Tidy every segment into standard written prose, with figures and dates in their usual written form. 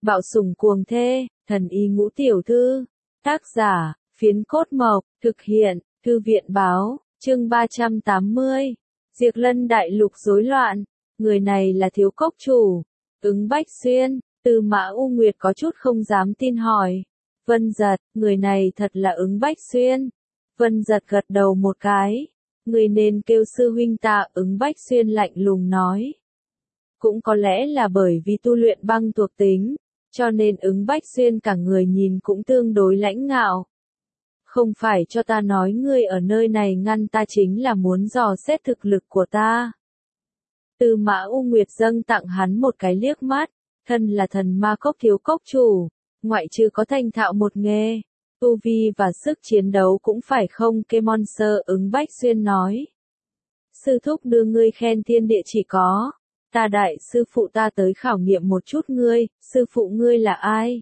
Bạo sủng cuồng thê, thần y ngũ tiểu thư. Tác giả, Phiến Cốt Mộc, thực hiện, Thư viện báo, chương 380. Diệp Lân đại lục rối loạn, người này là thiếu cốc chủ. Ứng Bách Xuyên, Tư Mã U Nguyệt có chút không dám tin hỏi. Vân Giật, người này thật là Ứng Bách Xuyên. Vân Giật gật đầu một cái. Người nên kêu sư huynh ta. Ứng Bách Xuyên lạnh lùng nói. Cũng có lẽ là bởi vì tu luyện băng thuộc tính, cho nên Ứng Bách Xuyên cả người nhìn cũng tương đối lãnh ngạo. Không phải cho ta nói ngươi ở nơi này ngăn ta chính là muốn dò xét thực lực của ta. Tư Mã U Nguyệt dâng tặng hắn một cái liếc mắt, thân là thần ma cốc thiếu cốc chủ, ngoại trừ có thành thạo một nghề, tu vi và sức chiến đấu cũng phải không kê monster. Ứng Bách Xuyên nói. Sư thúc đưa ngươi khen thiên địa chỉ có. Ta đại sư phụ ta tới khảo nghiệm một chút ngươi, sư phụ ngươi là ai?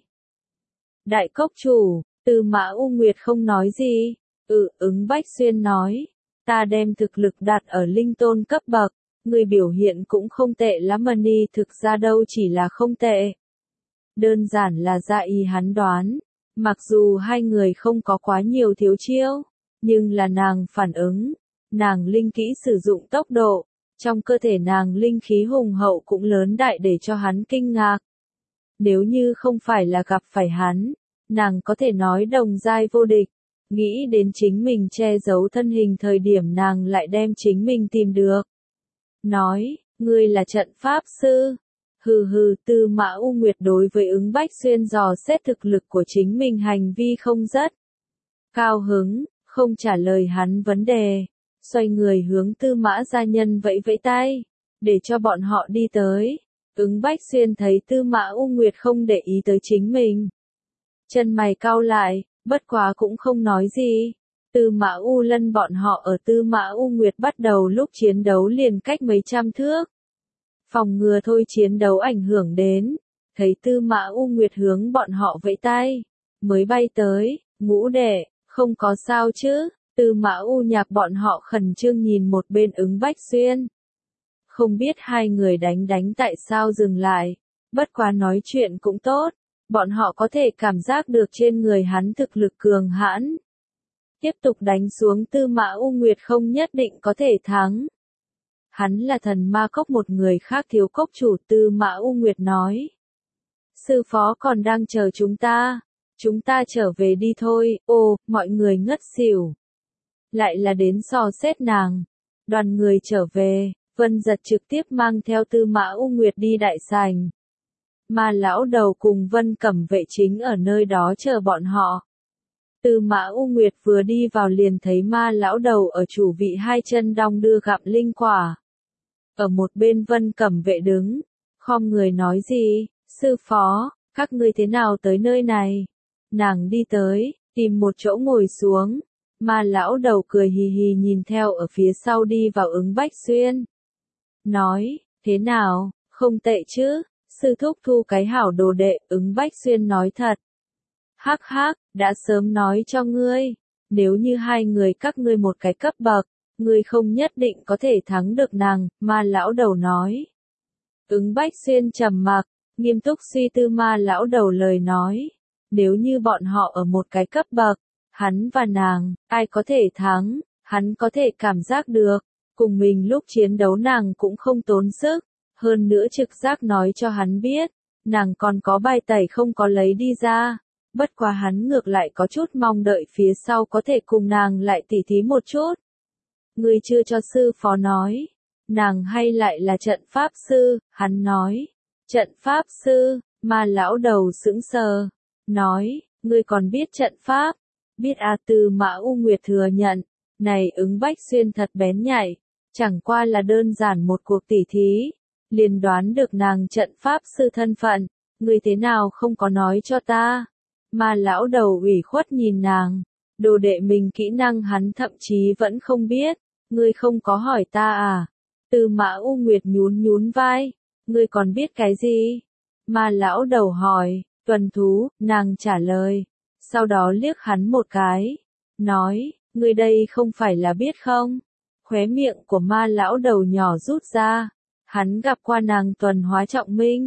Đại cốc chủ, Tư Mã U Nguyệt không nói gì. Ứng Bách Xuyên nói. Ta đem thực lực đặt ở linh tôn cấp bậc, ngươi biểu hiện cũng không tệ lắm mà ni, thực ra đâu chỉ là không tệ. Đơn giản là dạ ý hắn đoán, mặc dù hai người không có quá nhiều thiếu chiêu, nhưng là nàng phản ứng, nàng linh kỹ sử dụng tốc độ. Trong cơ thể nàng linh khí hùng hậu cũng lớn đại để cho hắn kinh ngạc. Nếu như không phải là gặp phải hắn, nàng có thể nói đồng giai vô địch. Nghĩ đến chính mình che giấu thân hình thời điểm nàng lại đem chính mình tìm được. Nói, ngươi là trận pháp sư. Hừ, Tư Mã U Nguyệt đối với Ứng Bách Xuyên dò xét thực lực của chính mình hành vi không rất cao hứng, không trả lời hắn vấn đề. Xoay người hướng Tư Mã gia nhân vẫy vẫy tay, để cho bọn họ đi tới. Ứng Bách Xuyên thấy Tư Mã U Nguyệt không để ý tới chính mình, chân mày cau lại, bất quá cũng không nói gì. Tư Mã U Lân bọn họ ở Tư Mã U Nguyệt bắt đầu lúc chiến đấu liền cách mấy trăm thước. Phòng ngừa thôi chiến đấu ảnh hưởng đến, thấy Tư Mã U Nguyệt hướng bọn họ vẫy tay, mới bay tới. Ngũ đệ, không có sao chứ? Tư Mã U Nhạc bọn họ khẩn trương nhìn một bên Ứng Bách Xuyên. Không biết hai người đánh tại sao dừng lại, bất quá nói chuyện cũng tốt, bọn họ có thể cảm giác được trên người hắn thực lực cường hãn. Tiếp tục đánh xuống Tư Mã U Nguyệt không nhất định có thể thắng. Hắn là thần ma cốc một người khác thiếu cốc chủ. Tư Mã U Nguyệt nói. Sư phó còn đang chờ chúng ta trở về đi thôi. Ô, mọi người ngất xỉu. Lại là đến dò xét nàng. Đoàn người trở về, Vân Giật trực tiếp mang theo Tư Mã U Nguyệt đi đại sảnh. Ma lão đầu cùng Vân Cẩm vệ chính ở nơi đó chờ bọn họ. Tư Mã U Nguyệt vừa đi vào liền thấy Ma lão đầu ở chủ vị hai chân đong đưa gặm linh quả. Ở một bên Vân Cẩm vệ đứng, khom người nói gì, sư phó, các ngươi thế nào tới nơi này? Nàng đi tới, tìm một chỗ ngồi xuống. Ma lão đầu cười hì hì nhìn theo ở phía sau đi vào Ứng Bách Xuyên. Nói, thế nào, không tệ chứ, sư thúc thu cái hảo đồ đệ. Ứng Bách Xuyên nói thật. Hắc, đã sớm nói cho ngươi, nếu như hai người các ngươi một cái cấp bậc, ngươi không nhất định có thể thắng được nàng. Ma lão đầu nói. Ứng Bách Xuyên trầm mặc, nghiêm túc suy tư Ma lão đầu lời nói. Nếu như bọn họ ở một cái cấp bậc, hắn và nàng, ai có thể thắng, hắn có thể cảm giác được. Cùng mình lúc chiến đấu nàng cũng không tốn sức, hơn nữa trực giác nói cho hắn biết, nàng còn có bài tẩy không có lấy đi ra. Bất quá hắn ngược lại có chút mong đợi phía sau có thể cùng nàng lại tỉ thí một chút. Ngươi chưa cho sư phó nói, nàng hay lại là trận pháp sư? Hắn nói. Trận pháp sư? Ma lão đầu sững sờ, nói, ngươi còn biết trận pháp? Biết à? Tư Mã U Nguyệt thừa nhận. Này Ứng Bách Xuyên thật bén nhạy, chẳng qua là đơn giản một cuộc tỉ thí, liền đoán được nàng trận pháp sư thân phận. Ngươi thế nào không có nói cho ta? Ma lão đầu ủy khuất nhìn nàng, đồ đệ mình kỹ năng hắn thậm chí vẫn không biết. Ngươi không có hỏi ta à? Tư Mã U Nguyệt nhún vai. Ngươi còn biết cái gì? Ma lão đầu hỏi. Tuần thú, nàng trả lời. Sau đó liếc hắn một cái, nói, ngươi đây không phải là biết không? Khóe miệng của Ma lão đầu nhỏ rút ra. Hắn gặp qua nàng tuần hóa trọng minh.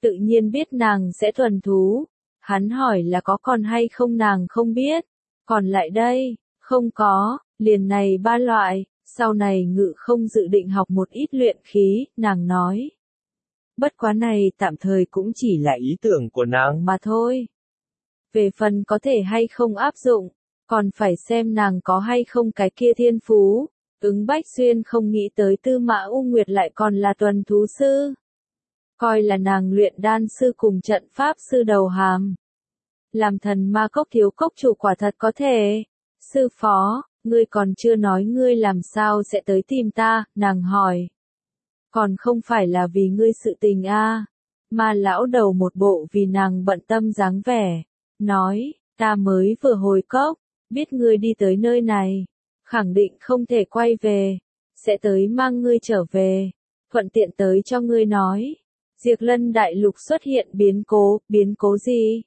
tự nhiên biết nàng sẽ thuần thú. Hắn hỏi là có còn hay không, nàng không biết. Còn lại đây, không có, liền này ba loại, sau này Ngự không dự định học một ít luyện khí, nàng nói. Bất quá này tạm thời cũng chỉ là ý tưởng của nàng mà thôi. Về phần có thể hay không áp dụng, còn phải xem nàng có hay không cái kia thiên phú. Ứng Bách Xuyên không nghĩ tới Tư Mã U Nguyệt lại còn là tuần thú sư. Coi là nàng luyện đan sư cùng trận pháp sư đầu hàm. Làm thần ma cốc thiếu cốc chủ quả thật có thể. Sư phó, ngươi còn chưa nói ngươi làm sao sẽ tới tìm ta, nàng hỏi. Còn không phải là vì ngươi sự tình a? Mà lão đầu một bộ vì nàng bận tâm dáng vẻ. Nói, ta mới vừa hồi cốc, biết ngươi đi tới nơi này. Khẳng định không thể quay về. Sẽ tới mang ngươi trở về. Thuận tiện tới cho ngươi nói. Diệp Lân đại lục xuất hiện biến cố gì?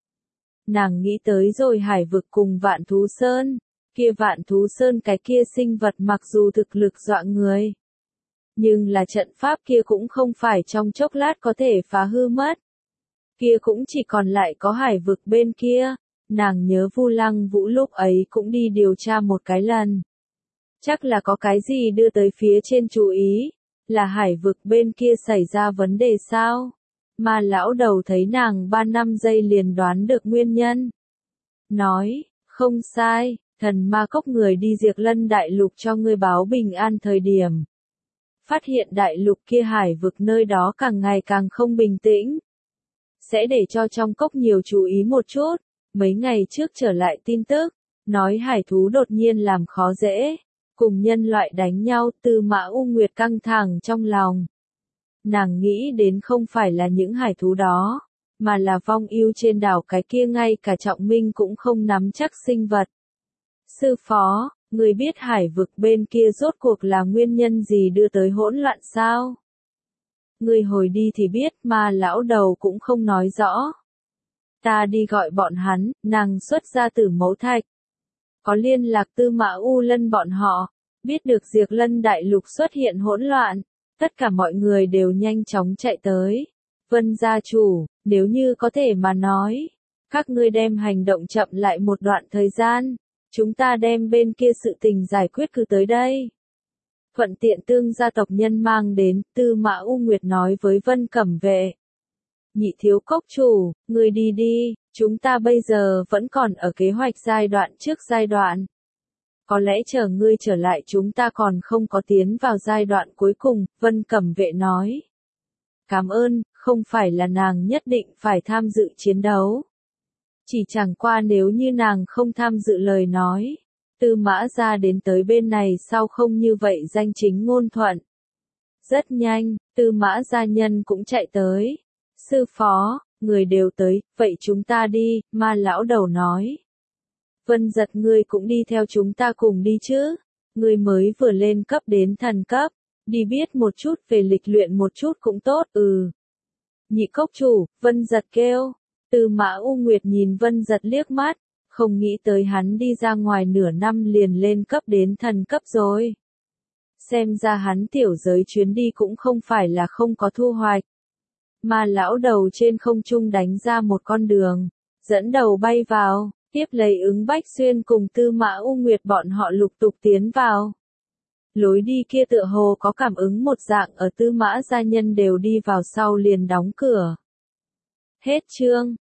Nàng nghĩ tới rồi Hải vực cùng Vạn Thú Sơn. Kia Vạn Thú Sơn cái kia sinh vật mặc dù thực lực dọa người. Nhưng là trận pháp kia cũng không phải trong chốc lát có thể phá hư mất. Kia cũng chỉ còn lại có Hải vực bên kia. Nàng nhớ Vu Lăng Vũ lúc ấy cũng đi điều tra một cái lần. Chắc là có cái gì đưa tới phía trên chú ý. Là Hải vực bên kia xảy ra vấn đề sao? Mà lão đầu thấy nàng 3 năm giây liền đoán được nguyên nhân. Nói, không sai, thần ma cốc người đi Diệp Lân đại lục cho ngươi báo bình an thời điểm. Phát hiện đại lục kia hải vực nơi đó càng ngày càng không bình tĩnh. Sẽ để cho trong cốc nhiều chú ý một chút. Mấy ngày trước trở lại tin tức, nói hải thú đột nhiên làm khó dễ. Cùng nhân loại đánh nhau, Tư Mã U Nguyệt căng thẳng trong lòng. Nàng nghĩ đến không phải là những hải thú đó, mà là vong ưu trên đảo cái kia ngay cả Trọng Minh cũng không nắm chắc sinh vật. Sư phó, người biết hải vực bên kia rốt cuộc là nguyên nhân gì đưa tới hỗn loạn sao? Người hồi đi thì biết mà lão đầu cũng không nói rõ. Ta đi gọi bọn hắn, nàng xuất ra Tử Mẫu Thạch. Có liên lạc Tư Mã U Lân bọn họ, biết được Diệp Lân đại lục xuất hiện hỗn loạn, tất cả mọi người đều nhanh chóng chạy tới. Vân gia chủ, nếu như có thể mà nói, các ngươi đem hành động chậm lại một đoạn thời gian, chúng ta đem bên kia sự tình giải quyết cứ tới đây. Thuận tiện tương gia tộc nhân mang đến, Tư Mã U Nguyệt nói với Vân Cẩm Vệ. Nhị thiếu cốc chủ, ngươi đi đi, chúng ta bây giờ vẫn còn ở kế hoạch giai đoạn trước giai đoạn. Có lẽ chờ ngươi trở lại chúng ta còn không có tiến vào giai đoạn cuối cùng, Vân Cẩm Vệ nói. Cảm ơn, không phải là nàng nhất định phải tham dự chiến đấu. Chỉ chẳng qua nếu như nàng không tham dự lời nói, Tư Mã gia đến tới bên này sao không như vậy danh chính ngôn thuận. Rất nhanh, Tư Mã gia nhân cũng chạy tới. Sư phó, người đều tới, vậy chúng ta đi, mà lão đầu nói. Vân Giật ngươi cũng đi theo chúng ta cùng đi chứ, ngươi mới vừa lên cấp đến thần cấp, đi biết một chút về lịch luyện một chút cũng tốt, Nhị cốc chủ, Vân Giật kêu. Tư Mã U Nguyệt nhìn Vân Giật liếc mắt, không nghĩ tới hắn đi ra ngoài nửa năm liền lên cấp đến thần cấp rồi. Xem ra hắn tiểu giới chuyến đi cũng không phải là không có thu hoạch. Mà lão đầu trên không trung đánh ra một con đường, dẫn đầu bay vào, tiếp lấy Ứng Bách Xuyên cùng Tư Mã U Nguyệt bọn họ lục tục tiến vào. Lối đi kia tựa hồ có cảm ứng một dạng ở Tư Mã gia nhân đều đi vào sau liền đóng cửa. Hết chương.